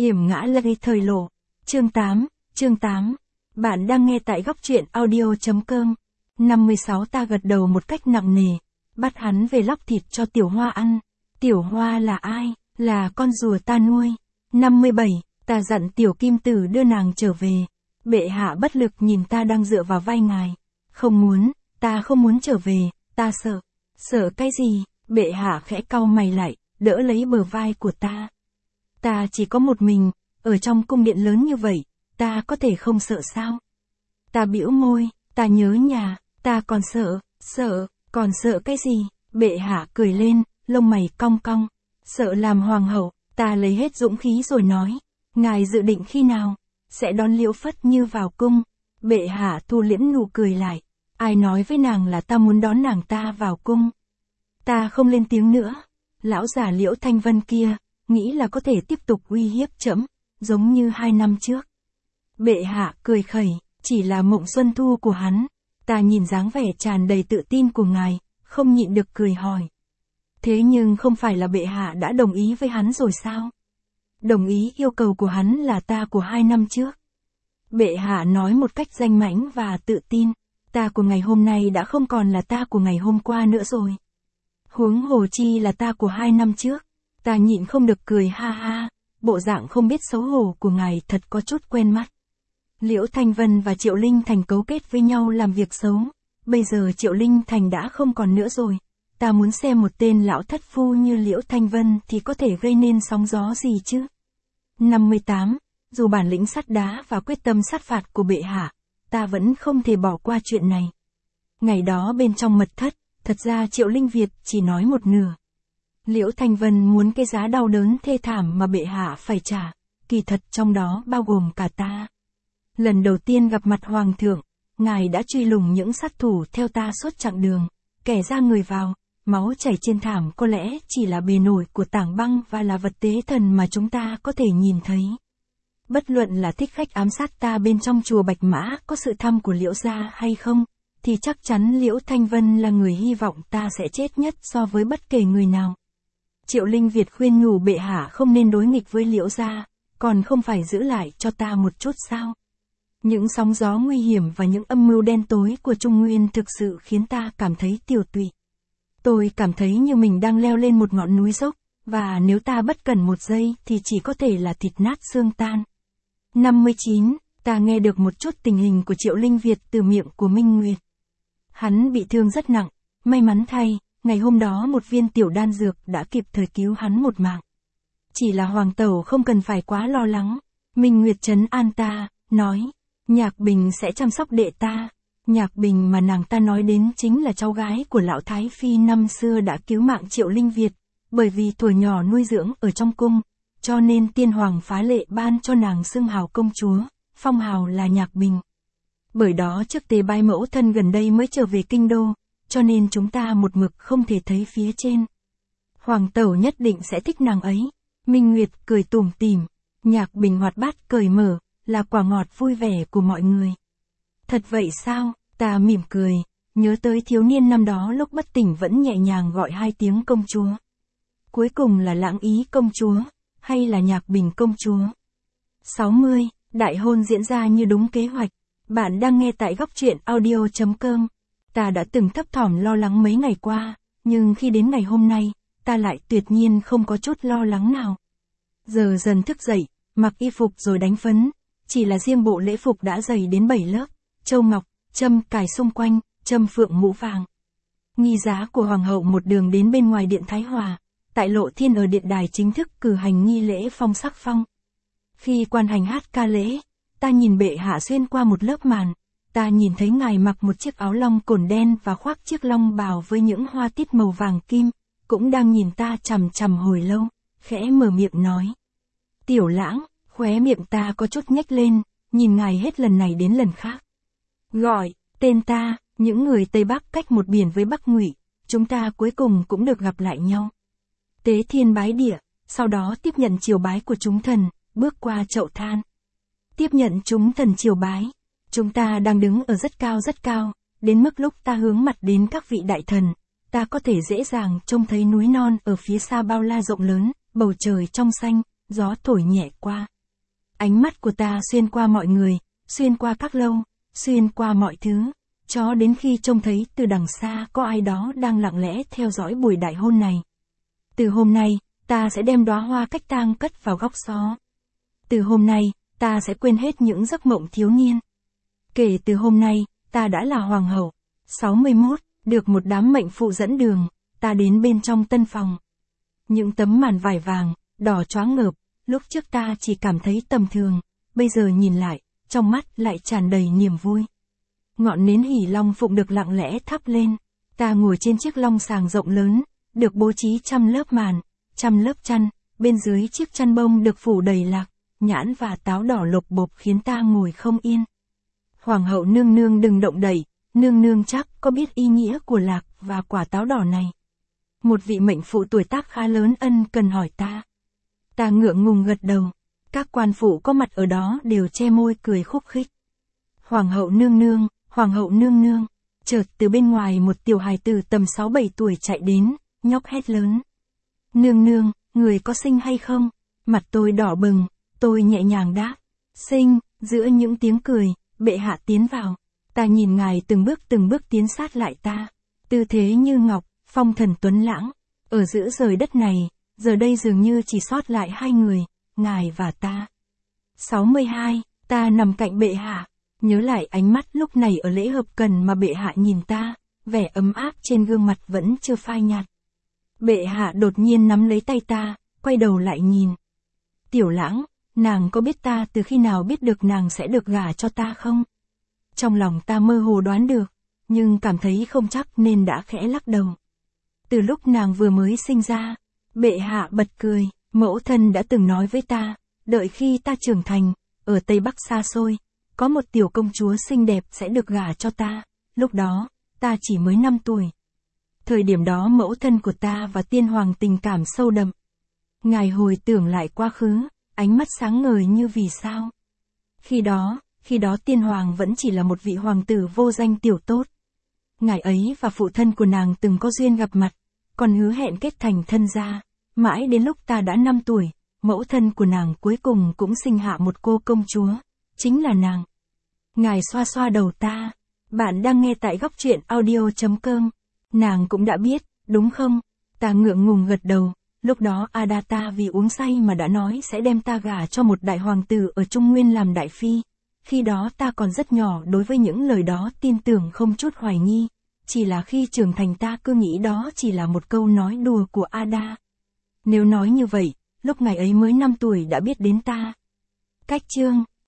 Yểm ngã lây thời lộ. Chương 8. Bạn đang nghe tại góc truyện audio.com. 56 Ta gật đầu một cách nặng nề. Bắt hắn về lóc thịt cho Tiểu Hoa ăn. Tiểu Hoa là ai? Là con rùa ta nuôi. 57. Ta dặn Tiểu Kim Tử đưa nàng trở về. Bệ hạ bất lực nhìn ta đang dựa vào vai ngài. Không muốn, ta không muốn trở về, ta sợ. Sợ cái gì? Bệ hạ khẽ cau mày lại, đỡ lấy bờ vai của ta. Ta chỉ có một mình, ở trong cung điện lớn như vậy, ta có thể không sợ sao? Ta bĩu môi, ta nhớ nhà, ta còn còn sợ cái gì? Bệ hạ cười lên, lông mày cong cong. Sợ làm hoàng hậu, ta lấy hết dũng khí rồi nói. Ngài dự định khi nào? Sẽ đón Liễu Phất Như vào cung. Bệ hạ thu liễm nụ cười lại. Ai nói với nàng là ta muốn đón nàng ta vào cung? Ta không lên tiếng nữa. Lão già Liễu Thanh Vân kia, nghĩ là có thể tiếp tục uy hiếp trẫm, giống như 2 năm trước. Bệ hạ cười khẩy, chỉ là mộng xuân thu của hắn. Ta nhìn dáng vẻ tràn đầy tự tin của ngài, không nhịn được cười hỏi. Thế nhưng không phải là bệ hạ đã đồng ý với hắn rồi sao? Đồng ý yêu cầu của hắn là ta của 2 năm trước. Bệ hạ nói một cách danh mãnh và tự tin. Ta của ngày hôm nay đã không còn là ta của ngày hôm qua nữa rồi. Huống hồ chi là ta của 2 năm trước. Ta nhịn không được cười ha ha, bộ dạng không biết xấu hổ của ngài thật có chút quen mắt. Liễu Thanh Vân và Triệu Linh Thành cấu kết với nhau làm việc xấu. Bây giờ Triệu Linh Thành đã không còn nữa rồi. Ta muốn xem một tên lão thất phu như Liễu Thanh Vân thì có thể gây nên sóng gió gì chứ? 58. Dù bản lĩnh sắt đá và quyết tâm sát phạt của bệ hạ, ta vẫn không thể bỏ qua chuyện này. Ngày đó bên trong mật thất, thật ra Triệu Linh Việt chỉ nói một nửa. Liễu Thanh Vân muốn cái giá đau đớn thê thảm mà bệ hạ phải trả, kỳ thật trong đó bao gồm cả ta. Lần đầu tiên gặp mặt hoàng thượng, ngài đã truy lùng những sát thủ theo ta suốt chặng đường, kẻ ra người vào, máu chảy trên thảm có lẽ chỉ là bề nổi của tảng băng và là vật tế thần mà chúng ta có thể nhìn thấy. Bất luận là thích khách ám sát ta bên trong chùa Bạch Mã có sự thăm của Liễu gia hay không, thì chắc chắn Liễu Thanh Vân là người hy vọng ta sẽ chết nhất so với bất kể người nào. Triệu Linh Việt khuyên nhủ bệ hạ không nên đối nghịch với Liễu gia, còn không phải giữ lại cho ta một chút sao? Những sóng gió nguy hiểm và những âm mưu đen tối của Trung Nguyên thực sự khiến ta cảm thấy tiều tụy. Tôi cảm thấy như mình đang leo lên một ngọn núi dốc, và nếu ta bất cẩn một giây thì chỉ có thể là thịt nát xương tan. 59. Ta nghe được một chút tình hình của Triệu Linh Việt từ miệng của Minh Nguyệt. Hắn bị thương rất nặng, may mắn thay, ngày hôm đó một viên tiểu đan dược đã kịp thời cứu hắn một mạng. Chỉ là hoàng tẩu không cần phải quá lo lắng. Minh Nguyệt trấn an ta, nói, Nhạc Bình sẽ chăm sóc đệ ta. Nhạc Bình mà nàng ta nói đến chính là cháu gái của lão Thái Phi năm xưa đã cứu mạng Triệu Linh Việt, bởi vì tuổi nhỏ nuôi dưỡng ở trong cung, cho nên tiên hoàng phá lệ ban cho nàng xưng hào công chúa, phong hào là Nhạc Bình. Bởi đó trước tế bái mẫu thân gần đây mới trở về kinh đô, cho nên chúng ta một mực không thể thấy phía trên. Hoàng tẩu nhất định sẽ thích nàng ấy. Minh Nguyệt cười tủm tỉm, Nhạc Bình hoạt bát cởi mở, là quả ngọt vui vẻ của mọi người. Thật vậy sao? Ta mỉm cười, nhớ tới thiếu niên năm đó lúc bất tỉnh vẫn nhẹ nhàng gọi 2 tiếng công chúa. Cuối cùng là Lãng Ý công chúa, hay là Nhạc Bình công chúa? 60. Đại hôn diễn ra như đúng kế hoạch. Bạn đang nghe tại góc truyện audio.com. Ta đã từng thấp thỏm lo lắng mấy ngày qua, nhưng khi đến ngày hôm nay, ta lại tuyệt nhiên không có chút lo lắng nào. Giờ dần thức dậy, mặc y phục rồi đánh phấn, chỉ là riêng bộ lễ phục đã dày đến 7 lớp, châu ngọc, châm cài xung quanh, châm phượng mũ vàng. Nghi giá của hoàng hậu một đường đến bên ngoài điện Thái Hòa, tại Lộ Thiên ở điện đài chính thức cử hành nghi lễ phong sắc phong. Khi quan hành hát ca lễ, ta nhìn bệ hạ xuyên qua một lớp màn, ta nhìn thấy ngài mặc một chiếc áo long cồn đen và khoác chiếc long bào với những hoa tít màu vàng kim, cũng đang nhìn ta chằm chằm hồi lâu, khẽ mở miệng nói. Tiểu Lãng, khóe miệng ta có chút nhếch lên, nhìn ngài hết lần này đến lần khác. Gọi, tên ta, những người Tây Bắc cách một biển với Bắc Ngụy, chúng ta cuối cùng cũng được gặp lại nhau. Tế thiên bái địa, sau đó tiếp nhận triều bái của chúng thần, bước qua chậu than. Tiếp nhận chúng thần triều bái, chúng ta đang đứng ở rất cao, đến mức lúc ta hướng mặt đến các vị đại thần, ta có thể dễ dàng trông thấy núi non ở phía xa bao la rộng lớn, bầu trời trong xanh, gió thổi nhẹ qua. Ánh mắt của ta xuyên qua mọi người, xuyên qua các lâu, xuyên qua mọi thứ, cho đến khi trông thấy từ đằng xa có ai đó đang lặng lẽ theo dõi buổi đại hôn này. Từ hôm nay, ta sẽ đem đóa hoa cách tang cất vào góc xó. Từ hôm nay, ta sẽ quên hết những giấc mộng thiếu niên. Kể từ hôm nay, ta đã là hoàng hậu. 61, được một đám mệnh phụ dẫn đường, ta đến bên trong tân phòng. Những tấm màn vải vàng, đỏ choáng ngợp, lúc trước ta chỉ cảm thấy tầm thường, bây giờ nhìn lại, trong mắt lại tràn đầy niềm vui. Ngọn nến hỷ long phụng được lặng lẽ thắp lên, ta ngồi trên chiếc long sàng rộng lớn, được bố trí trăm lớp màn, trăm lớp chăn, bên dưới chiếc chăn bông được phủ đầy lạc, nhãn và táo đỏ lộc bộp khiến ta ngồi không yên. Hoàng hậu nương nương đừng động đậy, nương nương chắc có biết ý nghĩa của lạc và quả táo đỏ này. Một vị mệnh phụ tuổi tác khá lớn ân cần hỏi ta. Ta ngượng ngùng gật đầu, các quan phụ có mặt ở đó đều che môi cười khúc khích. Hoàng hậu nương nương, hoàng hậu nương nương, chợt từ bên ngoài một tiểu hài tử tầm 6-7 tuổi chạy đến, nhóc hét lớn. Nương nương, người có sinh hay không? Mặt tôi đỏ bừng, tôi nhẹ nhàng đáp. Sinh, giữa những tiếng cười, bệ hạ tiến vào. Ta nhìn ngài từng bước tiến sát lại ta. Tư thế như ngọc, phong thần tuấn lãng. Ở giữa trời đất này, giờ đây dường như chỉ sót lại hai người, ngài và ta. 62, ta nằm cạnh bệ hạ. Nhớ lại ánh mắt lúc này ở lễ hợp cần mà bệ hạ nhìn ta, vẻ ấm áp trên gương mặt vẫn chưa phai nhạt. Bệ hạ đột nhiên nắm lấy tay ta, quay đầu lại nhìn. Tiểu Lãng, nàng có biết ta từ khi nào biết được nàng sẽ được gả cho ta không? Trong lòng ta mơ hồ đoán được, nhưng cảm thấy không chắc nên đã khẽ lắc đầu. Từ lúc nàng vừa mới sinh ra, bệ hạ bật cười, mẫu thân đã từng nói với ta, đợi khi ta trưởng thành, ở Tây Bắc xa xôi, có một tiểu công chúa xinh đẹp sẽ được gả cho ta, lúc đó, ta chỉ mới 5 tuổi. Thời điểm đó mẫu thân của ta và tiên hoàng tình cảm sâu đậm. Ngài hồi tưởng lại quá khứ, ánh mắt sáng ngời như vì sao. Khi đó tiên hoàng vẫn chỉ là một vị hoàng tử vô danh tiểu tốt. Ngài ấy và phụ thân của nàng từng có duyên gặp mặt, còn hứa hẹn kết thành thân gia. Mãi đến lúc ta đã 5 tuổi, mẫu thân của nàng cuối cùng cũng sinh hạ một cô công chúa, chính là nàng. Ngài xoa xoa đầu ta. Bạn đang nghe tại góc truyện audio.com. Nàng cũng đã biết, đúng không? Ta ngượng ngùng gật đầu. Lúc đó Adata vì uống say mà đã nói sẽ đem ta gả cho một đại hoàng tử ở Trung Nguyên làm đại phi. Khi đó ta còn rất nhỏ đối với những lời đó tin tưởng không chút hoài nghi. Chỉ là khi trưởng thành ta cứ nghĩ đó chỉ là một câu nói đùa của Ada. Nếu nói như vậy, lúc ngày ấy mới 5 tuổi đã biết đến ta. Cách chương